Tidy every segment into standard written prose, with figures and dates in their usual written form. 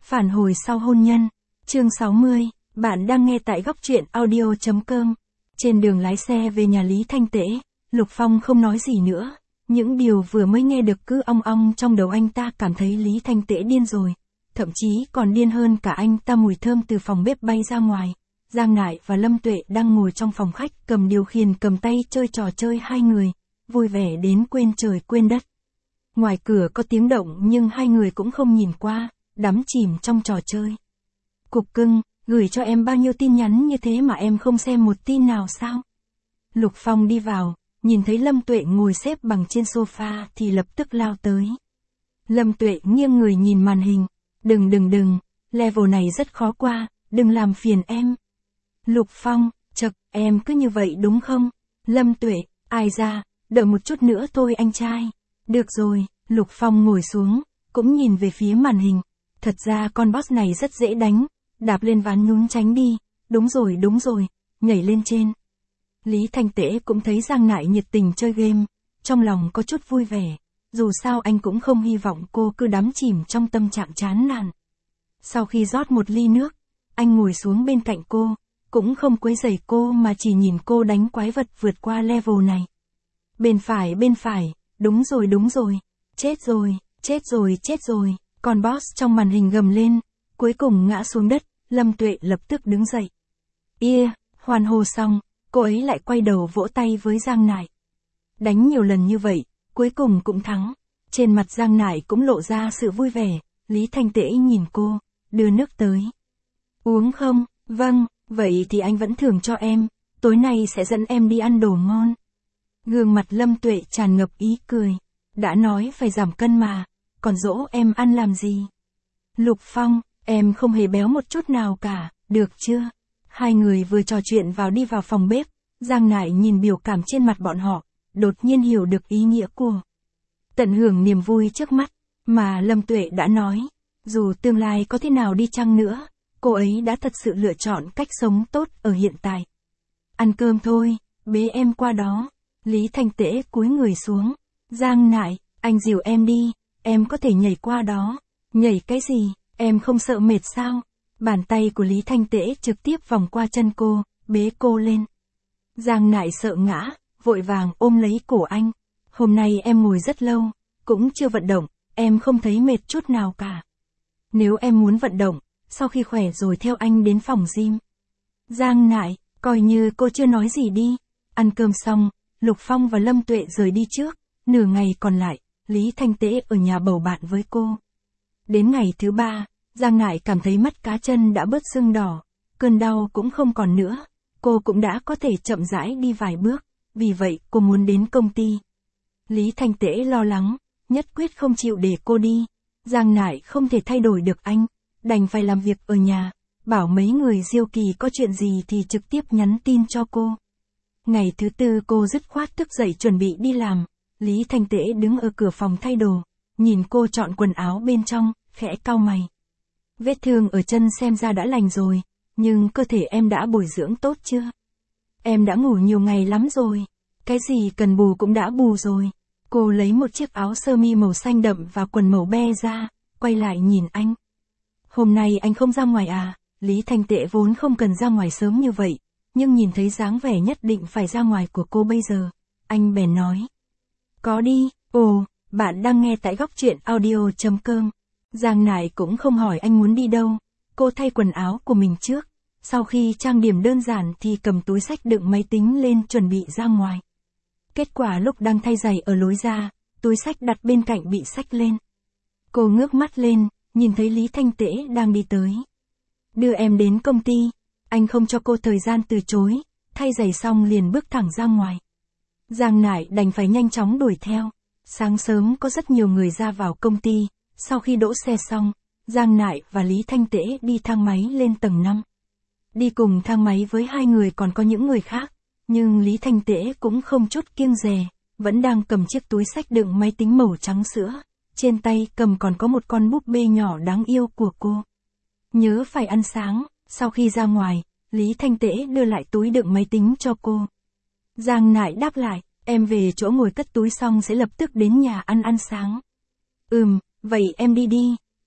Phản hồi sau hôn nhân. Chương 60, bạn đang nghe tại góc truyện audio.com. Trên đường lái xe về nhà Lý Thanh Tễ, Lục Phong không nói gì nữa. Những điều vừa mới nghe được cứ ong ong trong đầu anh ta, cảm thấy Lý Thanh Tễ điên rồi. Thậm chí còn điên hơn cả anh ta. Mùi thơm từ phòng bếp bay ra ngoài. Giang Nại và Lâm Tuệ đang ngồi trong phòng khách, cầm điều khiển cầm tay chơi trò chơi hai người, vui vẻ đến quên trời quên đất. Ngoài cửa có tiếng động nhưng hai người cũng không nhìn qua, đắm chìm trong trò chơi. Cục cưng, gửi cho em bao nhiêu tin nhắn như thế mà em không xem một tin nào sao? Lục Phong đi vào, nhìn thấy Lâm Tuệ ngồi xếp bằng trên sofa thì lập tức lao tới. Lâm Tuệ nghiêng người nhìn màn hình. Đừng, level này rất khó qua, đừng làm phiền em. Lục Phong, chậc, em cứ như vậy đúng không? Lâm Tuệ, ai ra, đợi một chút nữa thôi anh trai. Được rồi, Lục Phong ngồi xuống, cũng nhìn về phía màn hình. Thật ra con boss này rất dễ đánh, đạp lên ván nhún tránh đi, đúng rồi, nhảy lên trên. Lý Thanh Tễ cũng thấy Giang Nại nhiệt tình chơi game, trong lòng có chút vui vẻ, dù sao anh cũng không hy vọng cô cứ đắm chìm trong tâm trạng chán nản. Sau khi rót một ly nước, anh ngồi xuống bên cạnh cô, cũng không quấy rầy cô mà chỉ nhìn cô đánh quái vật vượt qua level này. Bên phải, đúng rồi, chết rồi, con boss trong màn hình gầm lên, cuối cùng ngã xuống đất. Lâm Tuệ lập tức đứng dậy. Hoan hô xong, cô ấy lại quay đầu vỗ tay với Giang Nại. Đánh nhiều lần như vậy, cuối cùng cũng thắng. Trên mặt Giang Nại cũng lộ ra sự vui vẻ. Lý Thanh Tễ nhìn cô, đưa nước tới. Uống không? Vâng, vậy thì anh vẫn thưởng cho em, tối nay sẽ dẫn em đi ăn đồ ngon. Gương mặt Lâm Tuệ tràn ngập ý cười. Đã nói phải giảm cân mà, còn dỗ em ăn làm gì? Lục Phong, em không hề béo một chút nào cả, được chưa? Hai người vừa trò chuyện đi vào phòng bếp. Giang Nại nhìn biểu cảm trên mặt bọn họ, đột nhiên hiểu được ý nghĩa của tận hưởng niềm vui trước mắt, mà Lâm Tuệ đã nói. Dù tương lai có thế nào đi chăng nữa, cô ấy đã thật sự lựa chọn cách sống tốt ở hiện tại. Ăn cơm thôi, bế em qua đó. Lý Thanh Tễ cúi người xuống. Giang Nại, anh dìu em đi, em có thể nhảy qua đó. Nhảy cái gì, em không sợ mệt sao? Bàn tay của Lý Thanh Tễ trực tiếp vòng qua chân cô, bế cô lên. Giang Nại sợ ngã, vội vàng ôm lấy cổ anh. Hôm nay em ngồi rất lâu, cũng chưa vận động, em không thấy mệt chút nào cả. Nếu em muốn vận động, sau khi khỏe rồi theo anh đến phòng gym. Giang Nại, coi như cô chưa nói gì đi. Ăn cơm xong, Lục Phong và Lâm Tuệ rời đi trước. Nửa ngày còn lại, Lý Thanh Tễ ở nhà bầu bạn với cô. Đến ngày thứ 3, Giang Nại cảm thấy mắt cá chân đã bớt sưng đỏ, cơn đau cũng không còn nữa, cô cũng đã có thể chậm rãi đi vài bước, vì vậy cô muốn đến công ty. Lý Thanh Tễ lo lắng, nhất quyết không chịu để cô đi. Giang Nại không thể thay đổi được anh, đành phải làm việc ở nhà, bảo mấy người Diêu Kỳ có chuyện gì thì trực tiếp nhắn tin cho cô. Ngày thứ 4 cô dứt khoát thức dậy chuẩn bị đi làm. Lý Thanh Tễ đứng ở cửa phòng thay đồ, nhìn cô chọn quần áo bên trong, khẽ cau mày. Vết thương ở chân xem ra đã lành rồi, nhưng cơ thể em đã bồi dưỡng tốt chưa? Em đã ngủ nhiều ngày lắm rồi, cái gì cần bù cũng đã bù rồi. Cô lấy một chiếc áo sơ mi màu xanh đậm và quần màu be ra, quay lại nhìn anh. Hôm nay anh không ra ngoài à? Lý Thanh Tễ vốn không cần ra ngoài sớm như vậy, nhưng nhìn thấy dáng vẻ nhất định phải ra ngoài của cô bây giờ, anh bèn nói. Có đi. Bạn đang nghe tại góc truyện audio.com. Giang Nại cũng không hỏi anh muốn đi đâu, cô thay quần áo của mình trước, sau khi trang điểm đơn giản thì cầm túi xách đựng máy tính lên chuẩn bị ra ngoài. Kết quả lúc đang thay giày ở lối ra, túi xách đặt bên cạnh bị xách lên. Cô ngước mắt lên, nhìn thấy Lý Thanh Tễ đang đi tới. Đưa em đến công ty. Anh không cho cô thời gian từ chối, thay giày xong liền bước thẳng ra ngoài. Giang Nại đành phải nhanh chóng đuổi theo. Sáng sớm có rất nhiều người ra vào công ty, sau khi đỗ xe xong, Giang Nại và Lý Thanh Tễ đi thang máy lên tầng 5. Đi cùng thang máy với hai người còn có những người khác, nhưng Lý Thanh Tễ cũng không chút kiêng dè, vẫn đang cầm chiếc túi xách đựng máy tính màu trắng sữa, trên tay cầm còn có một con búp bê nhỏ đáng yêu của cô. Nhớ phải ăn sáng. Sau khi ra ngoài, Lý Thanh Tễ đưa lại túi đựng máy tính cho cô. Giang Nại đáp lại, em về chỗ ngồi cất túi xong sẽ lập tức đến nhà ăn sáng. Vậy em đi đi.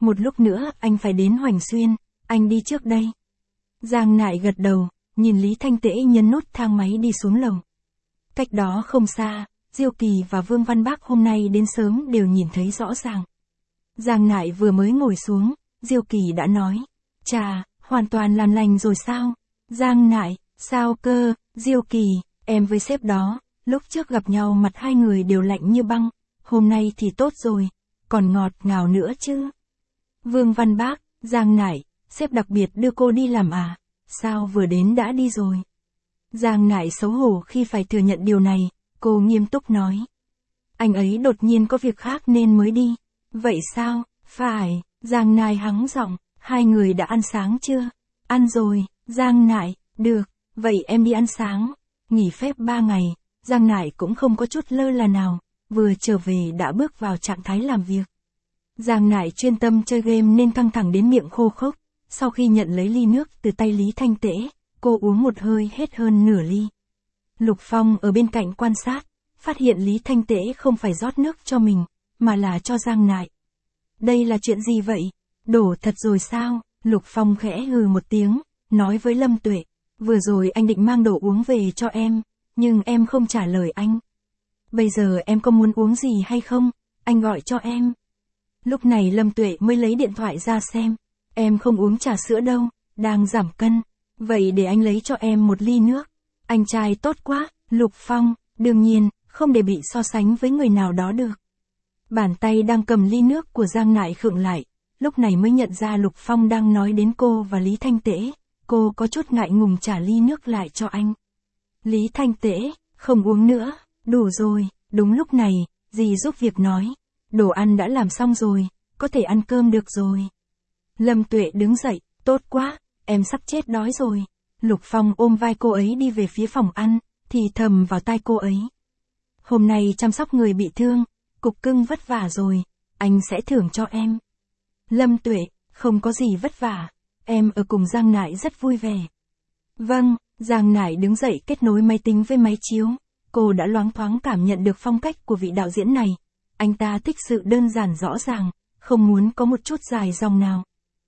một lúc nữa anh phải đến Hoành Xuyên, anh đi trước đây. Giang Nại gật đầu, nhìn Lý Thanh Tễ nhấn nút thang máy đi xuống lầu. Cách đó không xa, Diêu Kỳ và Vương Văn Bác hôm nay đến sớm đều nhìn thấy rõ ràng. Giang Nại vừa mới ngồi xuống, Diêu Kỳ đã nói, chà, hoàn toàn làm lành rồi sao? Giang Nại, sao cơ? Diêu Kỳ, em với sếp đó, lúc trước gặp nhau mặt hai người đều lạnh như băng, hôm nay thì tốt rồi, còn ngọt ngào nữa chứ. Vương Văn Bác, Giang Nại, sếp đặc biệt đưa cô đi làm à? Sao vừa đến đã đi rồi? Giang Nại xấu hổ khi phải thừa nhận điều này, cô nghiêm túc nói. Anh ấy đột nhiên có việc khác nên mới đi. Vậy sao? Phải, Giang Nại hắng giọng, hai người đã ăn sáng chưa? Ăn rồi, Giang Nại, được, vậy em đi ăn sáng. Nghỉ phép 3 ngày, Giang Nại cũng không có chút lơ là nào, vừa trở về đã bước vào trạng thái làm việc. Giang Nại chuyên tâm chơi game nên căng thẳng đến miệng khô khốc, sau khi nhận lấy ly nước từ tay Lý Thanh Tễ, cô uống một hơi hết hơn nửa ly. Lục Phong ở bên cạnh quan sát, phát hiện Lý Thanh Tễ không phải rót nước cho mình, mà là cho Giang Nại. Đây là chuyện gì vậy? Đổ thật rồi sao? Lục Phong khẽ hừ một tiếng, nói với Lâm Tuệ, vừa rồi anh định mang đồ uống về cho em, nhưng em không trả lời anh. Bây giờ em có muốn uống gì hay không? Anh gọi cho em. Lúc này Lâm Tuệ mới lấy điện thoại ra xem. Em không uống trà sữa đâu, đang giảm cân. Vậy để anh lấy cho em một ly nước. Anh trai tốt quá, Lục Phong, đương nhiên, không để bị so sánh với người nào đó được. Bàn tay đang cầm ly nước của Giang Nại khựng lại, lúc này mới nhận ra Lục Phong đang nói đến cô và Lý Thanh Tễ. Cô có chút ngại ngùng trả ly nước lại cho anh. Lý Thanh Tễ, không uống nữa, đủ rồi. Đúng lúc này, dì giúp việc nói. Đồ ăn đã làm xong rồi, có thể ăn cơm được rồi. Lâm Tuệ đứng dậy, tốt quá, em sắp chết đói rồi. Lục Phong ôm vai cô ấy đi về phía phòng ăn, thì thầm vào tai cô ấy. Hôm nay chăm sóc người bị thương, cục cưng vất vả rồi, anh sẽ thưởng cho em. Lâm Tuệ, không có gì vất vả, em ở cùng Giang Nại rất vui vẻ. Vâng, Giang Nại đứng dậy kết nối máy tính với máy chiếu, cô đã loáng thoáng cảm nhận được phong cách của vị đạo diễn này. Anh ta thích sự đơn giản rõ ràng, không muốn có một chút dài dòng nào.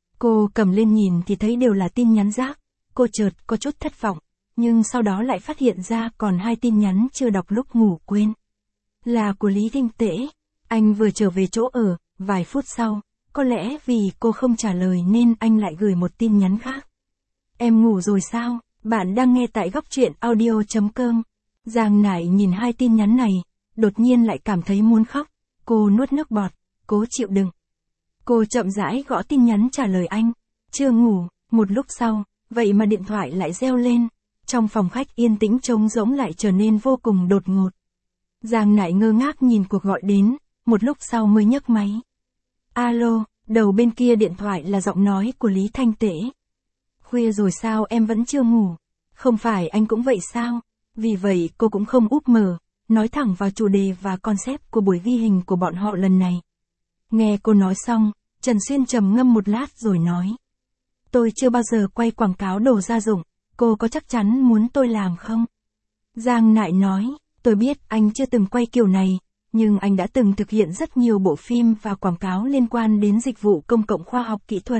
Cô cầm lên nhìn thì thấy đều là tin nhắn rác, cô chợt có chút thất vọng, nhưng sau đó lại phát hiện ra còn 2 tin nhắn chưa đọc lúc ngủ quên. Là của Lý Thanh Tễ, anh vừa trở về chỗ ở, vài phút sau, có lẽ vì cô không trả lời nên anh lại gửi một tin nhắn khác. Em ngủ rồi sao? Bạn đang nghe tại góc truyện audio.com. Giang Nại nhìn 2 tin nhắn này, đột nhiên lại cảm thấy muốn khóc, cô nuốt nước bọt, cố chịu đựng. Cô chậm rãi gõ tin nhắn trả lời anh, chưa ngủ, một lúc sau, vậy mà điện thoại lại reo lên, trong phòng khách yên tĩnh trống rỗng lại trở nên vô cùng đột ngột. Giang Nại ngơ ngác nhìn cuộc gọi đến, một lúc sau mới nhấc máy. Alo, đầu bên kia điện thoại là giọng nói của Lý Thanh Tễ. Khuya rồi sao em vẫn chưa ngủ? Không phải anh cũng vậy sao? Vì vậy cô cũng không úp mở, nói thẳng vào chủ đề và concept của buổi ghi hình của bọn họ lần này. Nghe cô nói xong, Trần Xuyên trầm ngâm một lát rồi nói. Tôi chưa bao giờ quay quảng cáo đồ gia dụng, cô có chắc chắn muốn tôi làm không? Giang Nại nói, tôi biết anh chưa từng quay kiểu này, nhưng anh đã từng thực hiện rất nhiều bộ phim và quảng cáo liên quan đến dịch vụ công cộng khoa học kỹ thuật.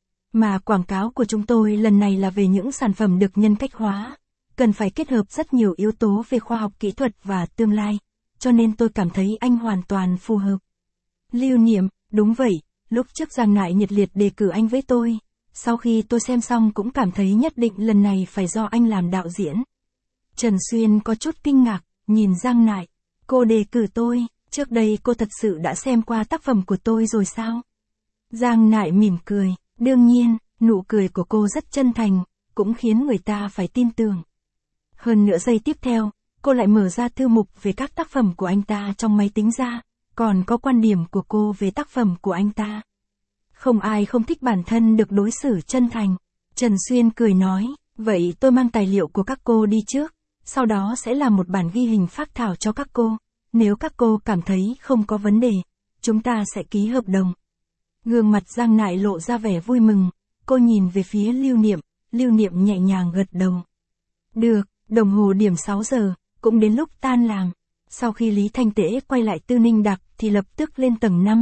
Mà quảng cáo của chúng tôi lần này là về những sản phẩm được nhân cách hóa, cần phải kết hợp rất nhiều yếu tố về khoa học kỹ thuật và tương lai, cho nên tôi cảm thấy anh hoàn toàn phù hợp. Lưu Niệm, đúng vậy, lúc trước Giang Nại nhiệt liệt đề cử anh với tôi, sau khi tôi xem xong cũng cảm thấy nhất định lần này phải do anh làm đạo diễn. Trần Xuyên có chút kinh ngạc, nhìn Giang Nại, cô đề cử tôi, trước đây cô thật sự đã xem qua tác phẩm của tôi rồi sao? Giang Nại mỉm cười, đương nhiên, nụ cười của cô rất chân thành, cũng khiến người ta phải tin tưởng. Hơn nữa giây tiếp theo, cô lại mở ra thư mục về các tác phẩm của anh ta trong máy tính ra, còn có quan điểm của cô về tác phẩm của anh ta. Không ai không thích bản thân được đối xử chân thành. Trần Xuyên cười nói, vậy tôi mang tài liệu của các cô đi trước, sau đó sẽ làm một bản ghi hình phác thảo cho các cô. Nếu các cô cảm thấy không có vấn đề, chúng ta sẽ ký hợp đồng. Gương mặt Giang Nại lộ ra vẻ vui mừng, cô nhìn về phía Lưu Niệm nhẹ nhàng gật đầu. Được, đồng hồ điểm 6 giờ, cũng đến lúc tan làm. Sau khi Lý Thanh Tễ quay lại Tư Ninh Đặc thì lập tức lên tầng 5,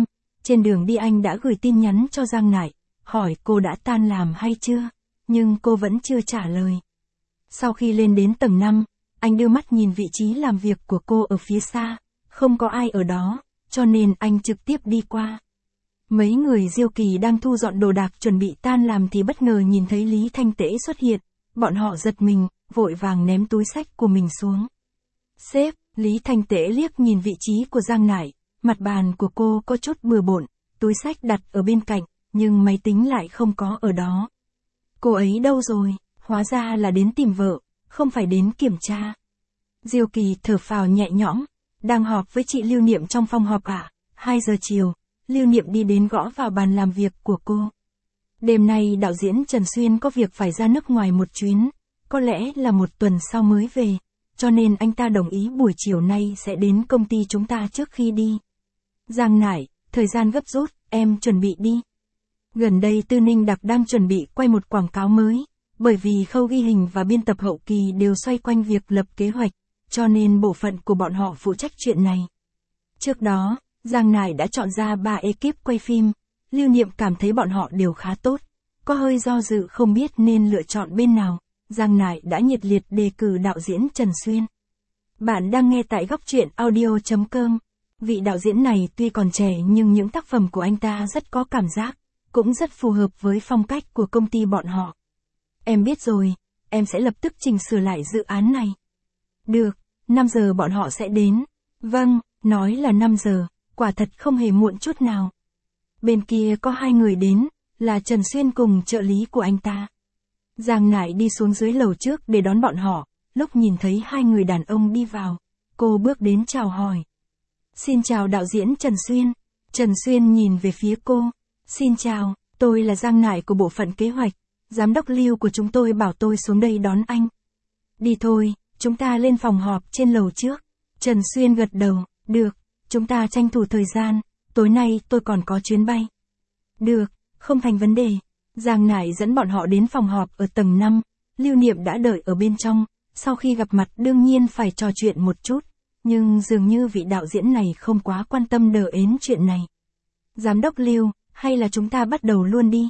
Trên đường đi anh đã gửi tin nhắn cho Giang Nải, hỏi cô đã tan làm hay chưa, nhưng cô vẫn chưa trả lời. Sau khi lên đến tầng 5, anh đưa mắt nhìn vị trí làm việc của cô ở phía xa, không có ai ở đó, cho nên anh trực tiếp đi qua. Mấy người Diêu Kỳ đang thu dọn đồ đạc chuẩn bị tan làm thì bất ngờ nhìn thấy Lý Thanh Tễ xuất hiện, bọn họ giật mình, vội vàng ném túi xách của mình xuống. Sếp, Lý Thanh Tễ liếc nhìn vị trí của Giang Nải, mặt bàn của cô có chút bừa bộn, túi xách đặt ở bên cạnh, nhưng máy tính lại không có ở đó. Cô ấy đâu rồi, hóa ra là đến tìm vợ, không phải đến kiểm tra. Diêu Kỳ thở phào nhẹ nhõm, đang họp với chị Lưu Niệm trong phòng họp à, 2 giờ chiều, Lưu Niệm đi đến gõ vào bàn làm việc của cô. Đêm nay đạo diễn Trần Xuyên có việc phải ra nước ngoài một chuyến, có lẽ là một tuần sau mới về, cho nên anh ta đồng ý buổi chiều nay sẽ đến công ty chúng ta trước khi đi. Giang Nải, thời gian gấp rút, em chuẩn bị đi. Gần đây Tư Ninh Đặc đang chuẩn bị quay một quảng cáo mới, bởi vì khâu ghi hình và biên tập hậu kỳ đều xoay quanh việc lập kế hoạch, cho nên bộ phận của bọn họ phụ trách chuyện này. Trước đó, Giang Nải đã chọn ra 3 ekip quay phim, Lưu Niệm cảm thấy bọn họ đều khá tốt, có hơi do dự không biết nên lựa chọn bên nào, Giang Nải đã nhiệt liệt đề cử đạo diễn Trần Xuyên. Bạn đang nghe tại góc truyện audio.com. Vị đạo diễn này tuy còn trẻ nhưng những tác phẩm của anh ta rất có cảm giác, cũng rất phù hợp với phong cách của công ty bọn họ. Em biết rồi, em sẽ lập tức chỉnh sửa lại dự án này. Được, 5 giờ bọn họ sẽ đến. Vâng, nói là 5 giờ, quả thật không hề muộn chút nào. Bên kia có 2 người đến, là Trần Xuyên cùng trợ lý của anh ta. Giang Nải đi xuống dưới lầu trước để đón bọn họ, lúc nhìn thấy 2 người đàn ông đi vào, cô bước đến chào hỏi. Xin chào đạo diễn Trần Xuyên. Trần Xuyên nhìn về phía cô. Xin chào, tôi là Giang Nải của bộ phận kế hoạch, giám đốc Lưu của chúng tôi bảo tôi xuống đây đón anh. Đi thôi, chúng ta lên phòng họp trên lầu trước. Trần Xuyên gật đầu, được, chúng ta tranh thủ thời gian, tối nay tôi còn có chuyến bay. Được, không thành vấn đề. Giang Nải dẫn bọn họ đến phòng họp ở tầng 5, Lưu Niệm đã đợi ở bên trong, sau khi gặp mặt đương nhiên phải trò chuyện một chút, nhưng dường như vị đạo diễn này không quá quan tâm đờ ến chuyện này. Giám đốc Lưu, hay là chúng ta bắt đầu luôn đi?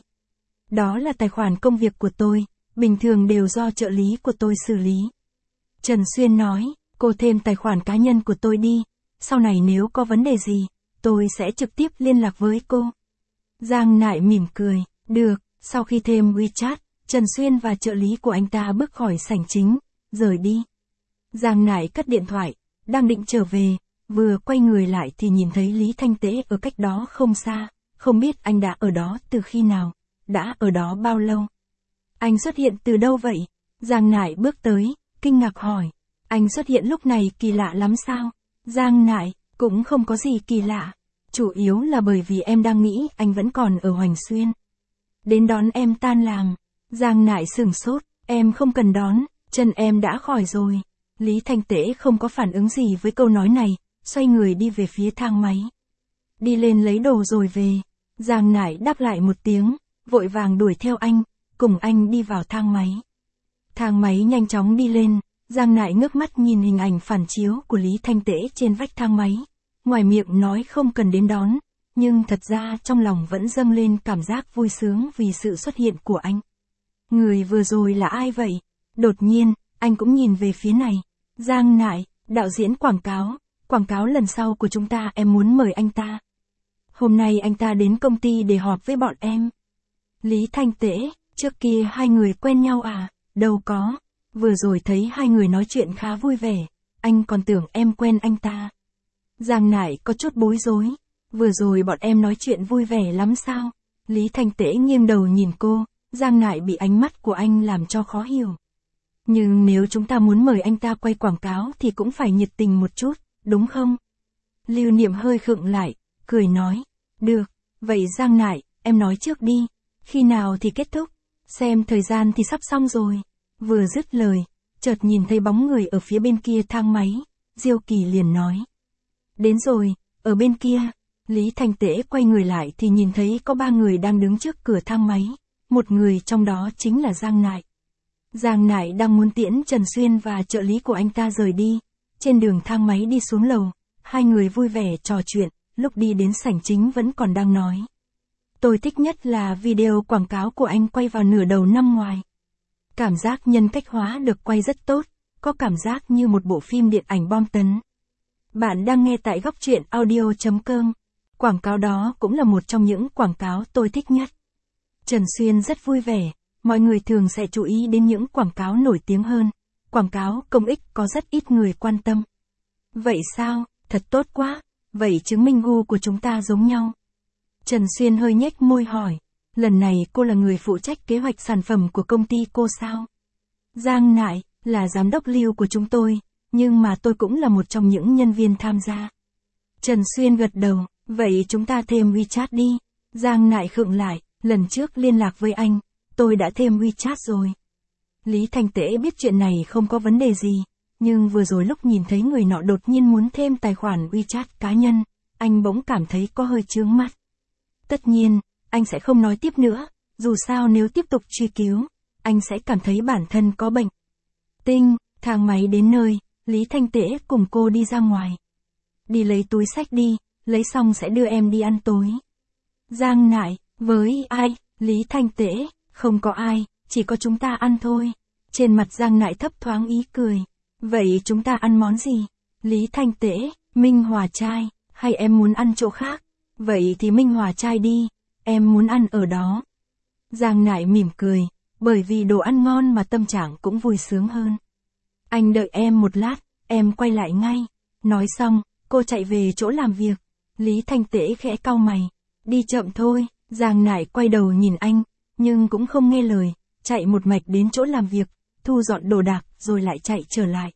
Đó là tài khoản công việc của tôi, bình thường đều do trợ lý của tôi xử lý. Trần Xuyên nói, cô thêm tài khoản cá nhân của tôi đi, sau này nếu có vấn đề gì, tôi sẽ trực tiếp liên lạc với cô. Giang Nải mỉm cười, được, sau khi thêm WeChat, Trần Xuyên và trợ lý của anh ta bước khỏi sảnh chính, rời đi. Giang Nải cất điện thoại, đang định trở về, vừa quay người lại thì nhìn thấy Lý Thanh Tế ở cách đó không xa, không biết anh đã ở đó từ khi nào, đã ở đó bao lâu. Anh xuất hiện từ đâu vậy? Giang Nải bước tới, kinh ngạc hỏi, anh xuất hiện lúc này kỳ lạ lắm sao? Giang Nải, cũng không có gì kỳ lạ, chủ yếu là bởi vì em đang nghĩ anh vẫn còn ở Hoành Xuyên. Đến đón em tan làm. Giang Nải sửng sốt, em không cần đón, chân em đã khỏi rồi. Lý Thanh Tế không có phản ứng gì với câu nói này, xoay người đi về phía thang máy. Đi lên lấy đồ rồi về. Giang Nải đáp lại một tiếng, vội vàng đuổi theo anh, cùng anh đi vào thang máy. Thang máy nhanh chóng đi lên, Giang Nải ngước mắt nhìn hình ảnh phản chiếu của Lý Thanh Tế trên vách thang máy. Ngoài miệng nói không cần đến đón, nhưng thật ra trong lòng vẫn dâng lên cảm giác vui sướng vì sự xuất hiện của anh. Người vừa rồi là ai vậy? Đột nhiên, anh cũng nhìn về phía này. Giang Nải, đạo diễn quảng cáo lần sau của chúng ta em muốn mời anh ta. Hôm nay anh ta đến công ty để họp với bọn em. Lý Thanh Tế, trước kia 2 người quen nhau à? Đâu có, vừa rồi thấy 2 người nói chuyện khá vui vẻ, anh còn tưởng em quen anh ta. Giang Nải có chút bối rối, vừa rồi bọn em nói chuyện vui vẻ lắm sao? Lý Thanh Tế nghiêng đầu nhìn cô, Giang Nải bị ánh mắt của anh làm cho khó hiểu. Nhưng nếu chúng ta muốn mời anh ta quay quảng cáo thì cũng phải nhiệt tình một chút, đúng không? Lưu Niệm hơi khựng lại, cười nói, được, vậy Giang Nải, em nói trước đi, khi nào thì kết thúc, xem thời gian thì sắp xong rồi. Vừa dứt lời, chợt nhìn thấy bóng người ở phía bên kia thang máy, Diêu Kỳ liền nói. Đến rồi, ở bên kia. Lý Thanh Tế quay người lại thì nhìn thấy có 3 người đang đứng trước cửa thang máy, một người trong đó chính là Giang Nải. Giang Nải đang muốn tiễn Trần Xuyên và trợ lý của anh ta rời đi, trên đường thang máy đi xuống lầu, 2 người vui vẻ trò chuyện, lúc đi đến sảnh chính vẫn còn đang nói. Tôi thích nhất là video quảng cáo của anh quay vào nửa đầu năm ngoài. Cảm giác nhân cách hóa được quay rất tốt, có cảm giác như một bộ phim điện ảnh bom tấn. Bạn đang nghe tại góc truyện audio.com. Quảng cáo đó cũng là một trong những quảng cáo tôi thích nhất. Trần Xuyên rất vui vẻ, mọi người thường sẽ chú ý đến những quảng cáo nổi tiếng hơn. Quảng cáo công ích có rất ít người quan tâm. Vậy sao, thật tốt quá, vậy chứng minh gu của chúng ta giống nhau. Trần Xuyên hơi nhếch môi hỏi, lần này cô là người phụ trách kế hoạch sản phẩm của công ty cô sao? Giang Nại, là giám đốc lưu của chúng tôi, nhưng mà tôi cũng là một trong những nhân viên tham gia. Trần Xuyên gật đầu, vậy chúng ta thêm WeChat đi. Giang Nại khựng lại, lần trước liên lạc với anh, tôi đã thêm WeChat rồi. Lý Thanh Tễ biết chuyện này không có vấn đề gì, nhưng vừa rồi lúc nhìn thấy người nọ đột nhiên muốn thêm tài khoản WeChat cá nhân, anh bỗng cảm thấy có hơi chướng mắt. Tất nhiên, anh sẽ không nói tiếp nữa, dù sao nếu tiếp tục truy cứu, anh sẽ cảm thấy bản thân có bệnh. Tinh, thang máy đến nơi, Lý Thanh Tễ cùng cô đi ra ngoài. Đi lấy túi xách đi, lấy xong sẽ đưa em đi ăn tối. Giang Nại, với ai? Lý Thanh Tễ, không có ai, chỉ có chúng ta ăn thôi. Trên mặt Giang Nại thấp thoáng ý cười. Vậy chúng ta ăn món gì? Lý Thanh Tễ, Minh Hòa Trai, hay em muốn ăn chỗ khác? Vậy thì Minh Hòa Trai đi, em muốn ăn ở đó. Giang Nại mỉm cười, bởi vì đồ ăn ngon mà tâm trạng cũng vui sướng hơn. Anh đợi em một lát, em quay lại ngay. Nói xong, cô chạy về chỗ làm việc. Lý Thanh Tễ khẽ cau mày. Đi chậm thôi. Giang Nại quay đầu nhìn anh, nhưng cũng không nghe lời, chạy một mạch đến chỗ làm việc, thu dọn đồ đạc rồi lại chạy trở lại.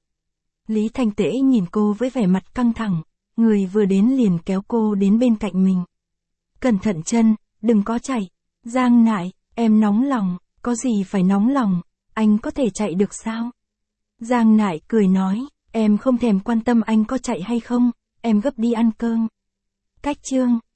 Lý Thanh Tễ nhìn cô với vẻ mặt căng thẳng, người vừa đến liền kéo cô đến bên cạnh mình. Cẩn thận chân, đừng có chạy. Giang Nại, em nóng lòng, có gì phải nóng lòng, anh có thể chạy được sao? Giang Nại cười nói, em không thèm quan tâm anh có chạy hay không, em gấp đi ăn cơm. Cách chương